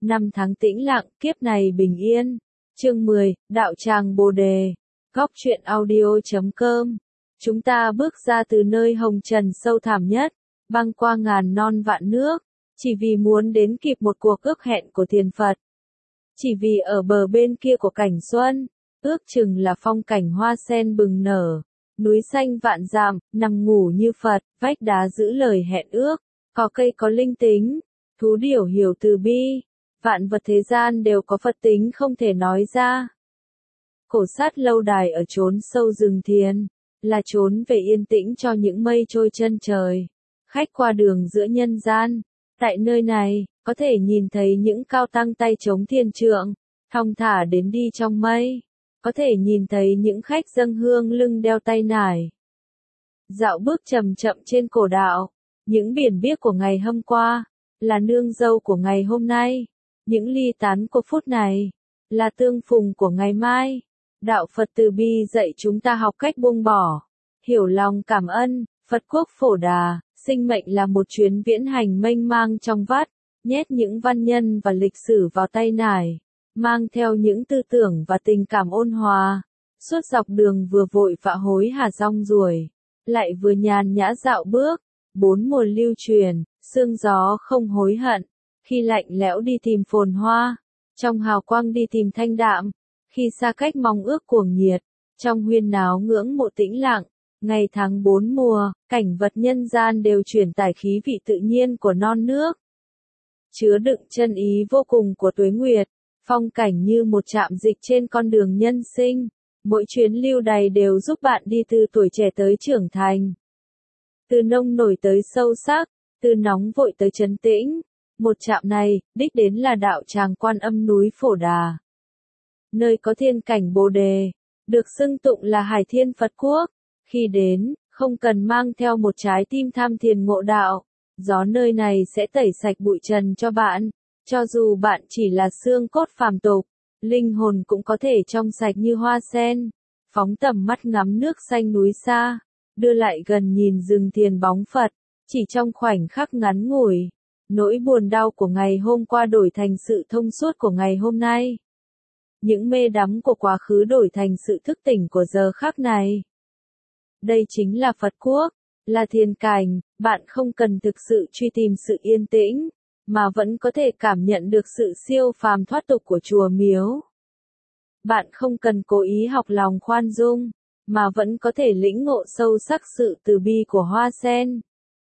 Năm tháng tĩnh lặng, kiếp này bình yên. Chương 10, Đạo Tràng Bồ Đề. Góc truyện audio.com. Chúng ta bước ra từ nơi hồng trần sâu thẳm nhất, băng qua ngàn non vạn nước, chỉ vì muốn đến kịp một cuộc ước hẹn của Thiền Phật. Chỉ vì ở bờ bên kia của cảnh xuân, ước chừng là phong cảnh hoa sen bừng nở, núi xanh vạn dặm, nằm ngủ như Phật, vách đá giữ lời hẹn ước, cỏ cây có linh tính, thú điểu hiểu từ bi, vạn vật thế gian đều có Phật tính không thể nói ra. Cổ sát lâu đài ở chốn sâu rừng thiền, là chốn về yên tĩnh cho những mây trôi chân trời. Khách qua đường giữa nhân gian, tại nơi này, có thể nhìn thấy những cao tăng tay chống thiền trượng, thong thả đến đi trong mây. Có thể nhìn thấy những khách dâng hương lưng đeo tay nải. Dạo bước chậm chậm trên cổ đạo, những biển biếc của ngày hôm qua, là nương dâu của ngày hôm nay. Những ly tán của phút này, là tương phùng của ngày mai. Đạo Phật từ bi dạy chúng ta học cách buông bỏ, hiểu lòng cảm ơn. Phật quốc phổ đà, sinh mệnh là một chuyến viễn hành mênh mang trong vắt, nhét những văn nhân và lịch sử vào tay nải, mang theo những tư tưởng và tình cảm ôn hòa. Suốt dọc đường vừa vội vã hối hả rong ruổi, lại vừa nhàn nhã dạo bước. Bốn mùa lưu truyền, sương gió không hối hận. Khi lạnh lẽo đi tìm phồn hoa, trong hào quang đi tìm thanh đạm. Khi xa cách mong ước cuồng nhiệt, trong huyên náo ngưỡng mộ tĩnh lặng. Ngày tháng bốn mùa, cảnh vật nhân gian đều truyền tải khí vị tự nhiên của non nước, chứa đựng chân ý vô cùng của tuế nguyệt. Phong cảnh như một trạm dịch trên con đường nhân sinh, mỗi chuyến lưu đày đều giúp bạn đi từ tuổi trẻ tới trưởng thành, từ nông nổi tới sâu sắc, từ nóng vội tới trấn tĩnh. Một trạm này, đích đến là đạo tràng Quan Âm núi Phổ Đà, nơi có thiên cảnh Bồ Đề, được xưng tụng là Hải Thiên Phật Quốc. Khi đến, không cần mang theo một trái tim tham thiền ngộ đạo, gió nơi này sẽ tẩy sạch bụi trần cho bạn. Cho dù bạn chỉ là xương cốt phàm tục, linh hồn cũng có thể trong sạch như hoa sen. Phóng tầm mắt ngắm nước xanh núi xa, đưa lại gần nhìn rừng thiền bóng Phật. Chỉ trong khoảnh khắc ngắn ngủi, nỗi buồn đau của ngày hôm qua đổi thành sự thông suốt của ngày hôm nay. Những mê đắm của quá khứ đổi thành sự thức tỉnh của giờ khắc này. Đây chính là Phật Quốc, là thiền cảnh. Bạn không cần thực sự truy tìm sự yên tĩnh, mà vẫn có thể cảm nhận được sự siêu phàm thoát tục của chùa miếu. Bạn không cần cố ý học lòng khoan dung, mà vẫn có thể lĩnh ngộ sâu sắc sự từ bi của hoa sen.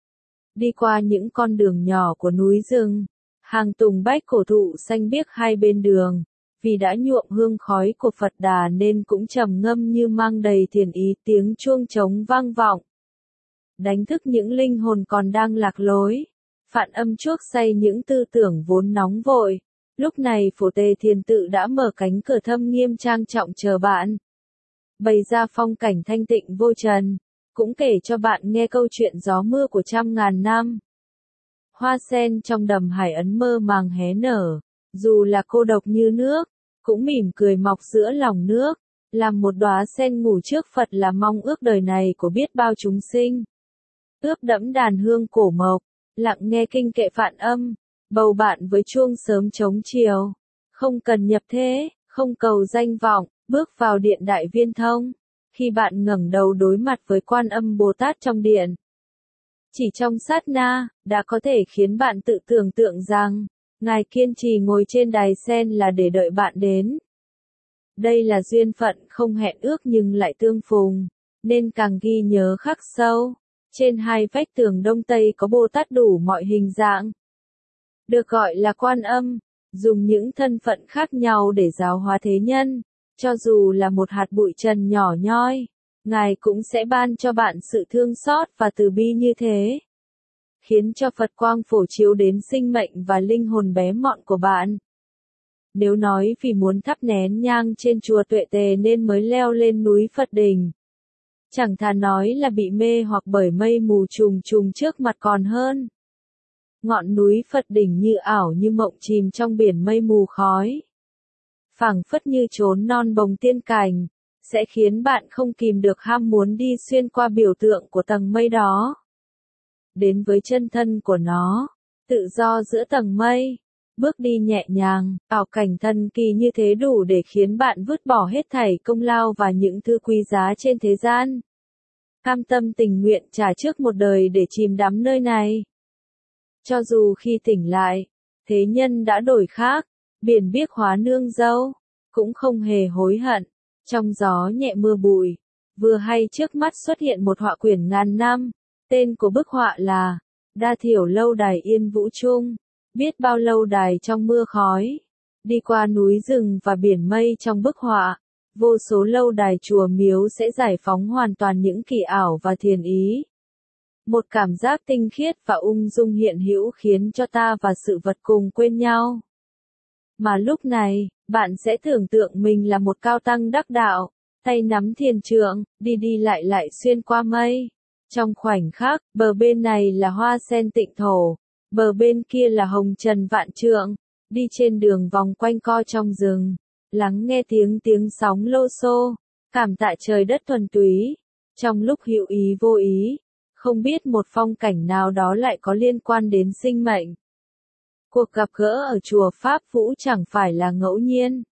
Đi qua những con đường nhỏ của núi rừng, hàng tùng bách cổ thụ xanh biếc hai bên đường, vì đã nhuộm hương khói của Phật Đà nên cũng trầm ngâm như mang đầy thiền ý. Tiếng chuông trống vang vọng, đánh thức những linh hồn còn đang lạc lối. Phạn âm chuốc say những tư tưởng vốn nóng vội. Lúc này Phổ Tề Thiền Tự đã mở cánh cửa thâm nghiêm trang trọng chờ bạn, bày ra phong cảnh thanh tịnh vô trần, cũng kể cho bạn nghe câu chuyện gió mưa của trăm ngàn năm. Hoa sen trong đầm Hải Ấn mơ màng hé nở, dù là cô độc như nước, cũng mỉm cười mọc giữa lòng nước. Làm một đóa sen ngủ trước Phật là mong ước đời này của biết bao chúng sinh. Ướp đẫm đàn hương cổ mộc, lặng nghe kinh kệ Phạn âm, bầu bạn với chuông sớm trống chiều. Không cần nhập thế, không cầu danh vọng, bước vào điện Đại Viên Thông. Khi bạn ngẩng đầu đối mặt với Quan Âm Bồ Tát trong điện, chỉ trong sát na, đã có thể khiến bạn tự tưởng tượng rằng, Ngài kiên trì ngồi trên đài sen là để đợi bạn đến. Đây là duyên phận không hẹn ước nhưng lại tương phùng, nên càng ghi nhớ khắc sâu. Trên hai vách tường Đông Tây có Bồ Tát đủ mọi hình dạng, được gọi là Quan Âm, dùng những thân phận khác nhau để giáo hóa thế nhân. Cho dù là một hạt bụi trần nhỏ nhoi, Ngài cũng sẽ ban cho bạn sự thương xót và từ bi như thế, khiến cho Phật quang phổ chiếu đến sinh mệnh và linh hồn bé mọn của bạn. Nếu nói vì muốn thắp nén nhang trên chùa Tuệ Tề nên mới leo lên núi Phật Đỉnh, chẳng thà nói là bị mê hoặc bởi mây mù trùng trùng trước mặt còn hơn. Ngọn núi Phật Đỉnh như ảo như mộng chìm trong biển mây mù khói, phảng phất như chốn non bồng tiên cảnh, sẽ khiến bạn không kìm được ham muốn đi xuyên qua biểu tượng của tầng mây đó, đến với chân thân của nó, tự do giữa tầng mây. bước đi nhẹ nhàng, ảo cảnh thần kỳ như thế đủ để khiến bạn vứt bỏ hết thảy công lao và những thứ quý giá trên thế gian. Cam tâm tình nguyện trả trước một đời để chìm đắm nơi này. Cho dù khi tỉnh lại, thế nhân đã đổi khác, biển biếc hóa nương dâu, cũng không hề hối hận. Trong gió nhẹ mưa bụi, vừa hay trước mắt xuất hiện một họa quyển ngàn năm, tên của bức họa là Đa Thiểu Lâu Đài Yên Vũ Trung. Biết bao lâu đài trong mưa khói, đi qua núi rừng và biển mây trong bức họa, vô số lâu đài chùa miếu sẽ giải phóng hoàn toàn những kỳ ảo và thiền ý. Một cảm giác tinh khiết và ung dung hiện hữu khiến cho ta và sự vật cùng quên nhau. Mà lúc này, bạn sẽ tưởng tượng mình là một cao tăng đắc đạo, tay nắm thiền trượng, đi đi lại lại xuyên qua mây. Trong khoảnh khắc, bờ bên này là hoa sen tịnh thổ, bờ bên kia là hồng trần vạn trượng, đi trên đường vòng quanh co trong rừng, lắng nghe tiếng sóng lô xô, cảm tạ trời đất thuần túy. Trong lúc hữu ý vô ý, không biết một phong cảnh nào đó lại có liên quan đến sinh mệnh. Cuộc gặp gỡ ở chùa Pháp Vũ chẳng phải là ngẫu nhiên,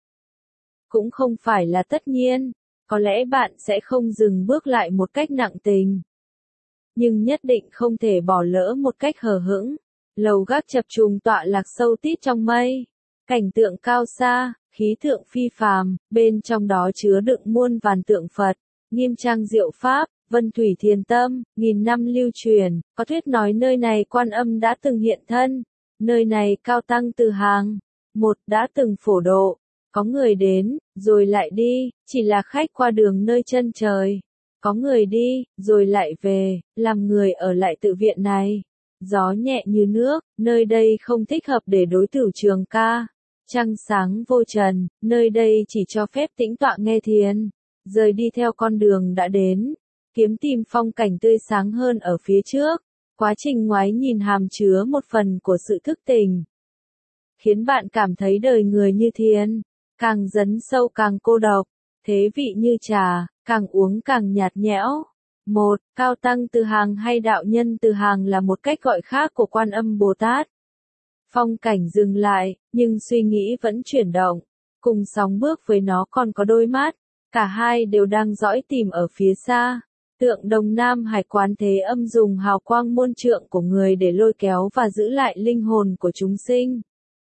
cũng không phải là tất nhiên, có lẽ bạn sẽ không dừng bước lại một cách nặng tình, nhưng nhất định không thể bỏ lỡ một cách hờ hững. Lầu gác chập trùng tọa lạc sâu tít trong mây, cảnh tượng cao xa, khí tượng phi phàm, bên trong đó chứa đựng muôn vàn tượng Phật, nghiêm trang diệu pháp, vân thủy thiền tâm, nghìn năm lưu truyền, có thuyết nói nơi này Quan Âm đã từng hiện thân, nơi này cao tăng từ hàng một đã từng phổ độ, có người đến, rồi lại đi, chỉ là khách qua đường nơi chân trời, có người đi, rồi lại về, làm người ở lại tự viện này. Gió nhẹ như nước, nơi đây không thích hợp để đối tử trường ca. Trăng sáng vô trần, nơi đây chỉ cho phép tĩnh tọa nghe thiền. Rời đi theo con đường đã đến, kiếm tìm phong cảnh tươi sáng hơn ở phía trước. Quá trình ngoái nhìn hàm chứa một phần của sự thức tỉnh, khiến bạn cảm thấy đời người như thiền, càng dấn sâu càng cô độc, thế vị như trà, càng uống càng nhạt nhẽo. Một, cao tăng từ hàng hay đạo nhân từ hàng là một cách gọi khác của Quan Âm Bồ Tát. Phong cảnh dừng lại, nhưng suy nghĩ vẫn chuyển động. Cùng sóng bước với nó còn có đôi mắt, cả hai đều đang dõi tìm ở phía xa. Tượng Đồng Nam Hải Quán Thế Âm dùng hào quang muôn trượng của người để lôi kéo và giữ lại linh hồn của chúng sinh.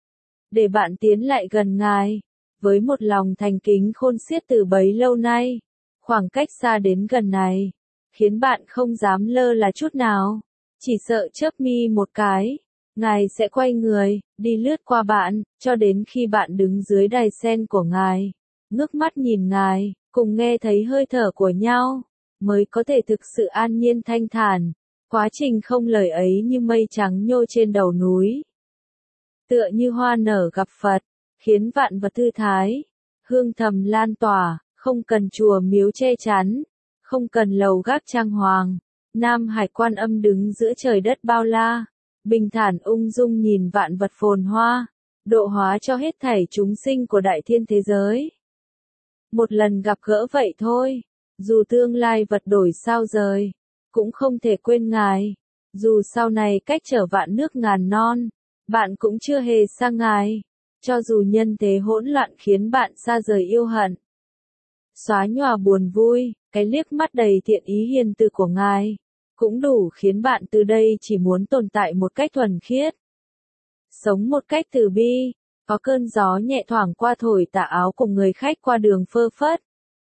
Để bạn tiến lại gần Ngài, với một lòng thành kính khôn xiết từ bấy lâu nay, khoảng cách xa đến gần này, khiến bạn không dám lơ là chút nào, chỉ sợ chớp mi một cái, Ngài sẽ quay người, đi lướt qua bạn, cho đến khi bạn đứng dưới đài sen của Ngài, ngước mắt nhìn Ngài, cùng nghe thấy hơi thở của nhau, mới có thể thực sự an nhiên thanh thản. Quá trình không lời ấy như mây trắng nhô trên đầu núi, tựa như hoa nở gặp Phật, khiến vạn vật thư thái, hương thầm lan tỏa, không cần chùa miếu che chắn, không cần lầu gác trang hoàng. Nam Hải Quan Âm đứng giữa trời đất bao la, bình thản ung dung nhìn vạn vật phồn hoa, độ hóa cho hết thảy chúng sinh của đại thiên thế giới. Một lần gặp gỡ vậy thôi, dù tương lai vật đổi sao rời, cũng không thể quên Ngài. Dù sau này cách trở vạn nước ngàn non, bạn cũng chưa hề xa Ngài. Cho dù nhân thế hỗn loạn khiến bạn xa rời yêu hận, xóa nhòa buồn vui, cái liếc mắt đầy thiện ý hiền từ của Ngài cũng đủ khiến bạn từ đây chỉ muốn tồn tại một cách thuần khiết, sống một cách từ bi. Có cơn gió nhẹ thoảng qua thổi tà áo của người khách qua đường phơ phất.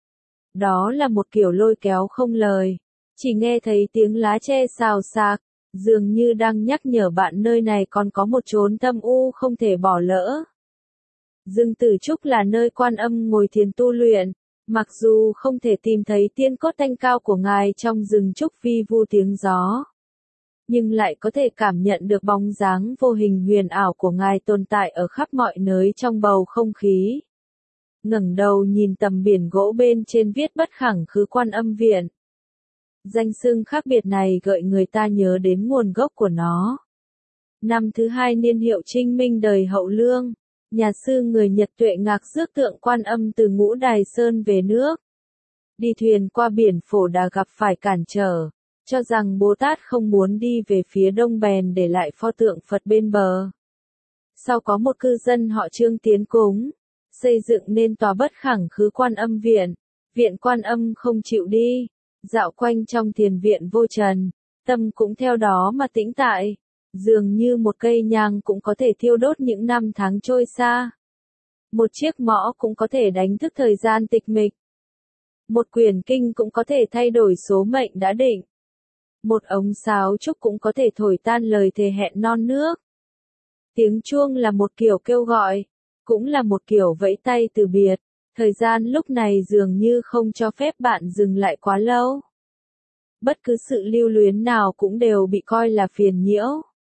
Đó là một kiểu lôi kéo không lời, chỉ nghe thấy tiếng lá tre xào xạc, dường như đang nhắc nhở bạn nơi này còn có một chốn thâm u không thể bỏ lỡ. Rừng Tử Trúc là nơi Quan Âm ngồi thiền tu luyện, mặc dù không thể tìm thấy tiên cốt thanh cao của Ngài trong rừng trúc vi vu tiếng gió, nhưng lại có thể cảm nhận được bóng dáng vô hình huyền ảo của Ngài tồn tại ở khắp mọi nơi trong bầu không khí. Ngẩng đầu nhìn tầm biển gỗ bên trên viết Bất Khẳng Khứ Quan Âm Viện. Danh xưng khác biệt này gợi người ta nhớ đến nguồn gốc của nó. Năm thứ 2 niên hiệu Trinh Minh đời Hậu Lương, nhà sư người Nhật Tuệ Ngạc rước tượng Quan Âm từ Ngũ Đài Sơn về nước. Đi thuyền qua biển Phổ Đà gặp phải cản trở, cho rằng Bồ Tát không muốn đi về phía đông bèn để lại pho tượng Phật bên bờ. Sau có một cư dân họ Trương tiến cúng, xây dựng nên tòa bất khẳng khứ Quan Âm viện. Viện Quan Âm không chịu đi, dạo quanh trong thiền viện vô trần, tâm cũng theo đó mà tĩnh tại, dường như một cây nhang cũng có thể thiêu đốt những năm tháng trôi xa. Một chiếc mõ cũng có thể đánh thức thời gian tịch mịch. Một quyển kinh cũng có thể thay đổi số mệnh đã định. Một ống sáo trúc cũng có thể thổi tan lời thề hẹn non nước. Tiếng chuông là một kiểu kêu gọi, cũng là một kiểu vẫy tay từ biệt. Thời gian lúc này dường như không cho phép bạn dừng lại quá lâu. Bất cứ sự lưu luyến nào cũng đều bị coi là phiền nhiễu.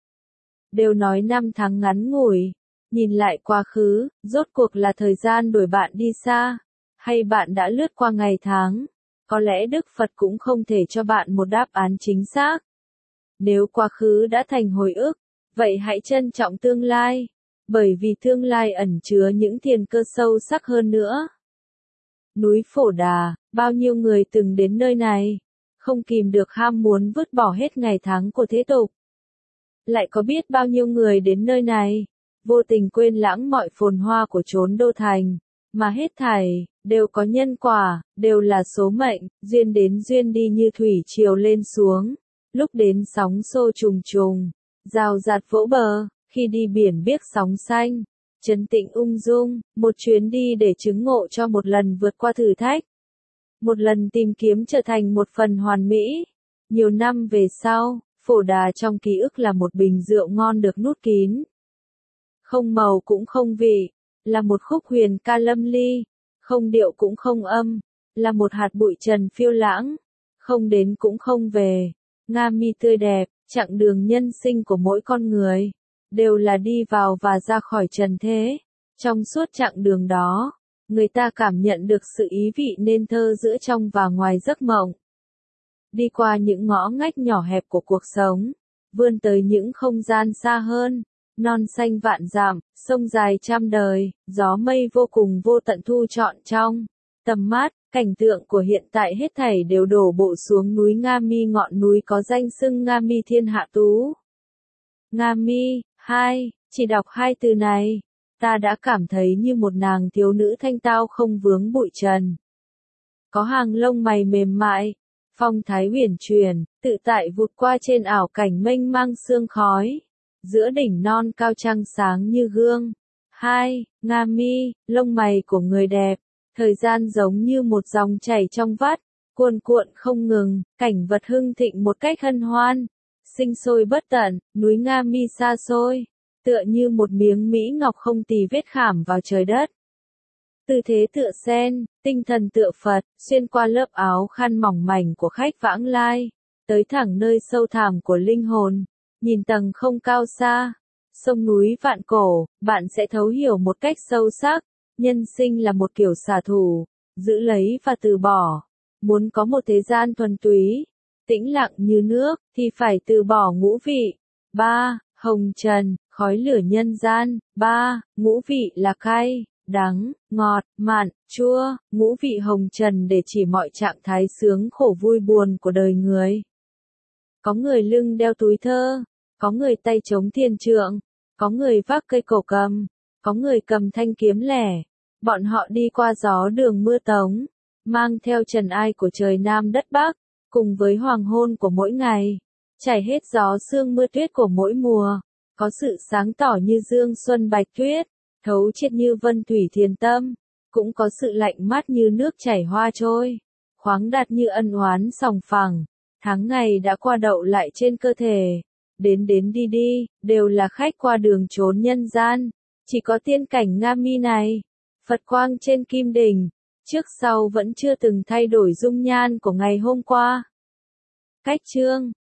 Đều nói năm tháng ngắn ngủi, nhìn lại quá khứ, rốt cuộc là thời gian đuổi bạn đi xa, hay bạn đã lướt qua ngày tháng. Có lẽ Đức Phật cũng không thể cho bạn một đáp án chính xác. Nếu quá khứ đã thành hồi ức, vậy hãy trân trọng tương lai, bởi vì tương lai ẩn chứa những tiền cơ sâu sắc hơn nữa. Núi Phổ Đà, bao nhiêu người từng đến nơi này, không kìm được ham muốn vứt bỏ hết ngày tháng của thế tục. Lại có biết bao nhiêu người đến nơi này, vô tình quên lãng mọi phồn hoa của chốn đô thành, mà hết thảy đều có nhân quả, đều là số mệnh, duyên đến duyên đi như thủy triều lên xuống, lúc đến sóng xô trùng trùng, rào rạt vỗ bờ, khi đi biển biếc sóng xanh, trấn tĩnh ung dung, một chuyến đi để chứng ngộ cho một lần vượt qua thử thách, một lần tìm kiếm trở thành một phần hoàn mỹ. Nhiều năm về sau, Phổ Đà trong ký ức là một bình rượu ngon được nút kín, không màu cũng không vị, là một khúc huyền ca lâm ly, không điệu cũng không âm, là một hạt bụi trần phiêu lãng, không đến cũng không về. Nga mi tươi đẹp, chặng đường nhân sinh của mỗi con người, đều là đi vào và ra khỏi trần thế. Trong suốt chặng đường đó, người ta cảm nhận được sự ý vị nên thơ giữa trong và ngoài giấc mộng. Đi qua những ngõ ngách nhỏ hẹp của cuộc sống, vươn tới những không gian xa hơn. Non xanh vạn dặm, sông dài trăm đời, gió mây vô cùng vô tận thu trọn trong tầm mắt, cảnh tượng của hiện tại hết thảy đều đổ bộ xuống núi Nga Mi, ngọn núi có danh xưng Nga Mi Thiên Hạ Tú. Nga Mi, chỉ đọc hai từ này, ta đã cảm thấy như một nàng thiếu nữ thanh tao không vướng bụi trần. Có hàng lông mày mềm mại, phong thái huyền chuyển, tự tại vụt qua trên ảo cảnh mênh mang sương khói. Giữa đỉnh non cao trăng sáng như gương. Nga Mi, lông mày của người đẹp, thời gian giống như một dòng chảy trong vắt, cuồn cuộn không ngừng, cảnh vật hưng thịnh một cách hân hoan, sinh sôi bất tận, núi Nga Mi xa xôi, tựa như một miếng mỹ ngọc không tì vết khảm vào trời đất. Tư thế tựa sen, tinh thần tựa Phật, xuyên qua lớp áo khăn mỏng mảnh của khách vãng lai, tới thẳng nơi sâu thẳm của linh hồn. Nhìn tầng không cao xa, sông núi vạn cổ, bạn sẽ thấu hiểu một cách sâu sắc, nhân sinh là một kiểu xả thủ, giữ lấy và từ bỏ. Muốn có một thế gian thuần túy, tĩnh lặng như nước, thì phải từ bỏ ngũ vị. 3. Hồng trần, khói lửa nhân gian. 3. Ngũ vị là cay, đắng, ngọt, mặn, chua. Ngũ vị hồng trần để chỉ mọi trạng thái sướng khổ vui buồn của đời người. Có người lưng đeo túi thơ, có người tay chống thiền trượng, có người vác cây cổ cầm, có người cầm thanh kiếm lẻ. Bọn họ đi qua gió đường mưa tống, mang theo trần ai của trời Nam đất Bắc, cùng với hoàng hôn của mỗi ngày, trải hết gió sương mưa tuyết của mỗi mùa. Có sự sáng tỏ như dương xuân bạch tuyết, thấu triệt như vân thủy thiền tâm, cũng có sự lạnh mát như nước chảy hoa trôi, khoáng đạt như ân oán sòng phẳng. Tháng ngày đã qua đậu lại trên cơ thể, đến đến đi đi, đều là khách qua đường trốn nhân gian. Chỉ có tiên cảnh Nga Mi này, Phật quang trên kim đỉnh, trước sau vẫn chưa từng thay đổi dung nhan của ngày hôm qua. Cách chương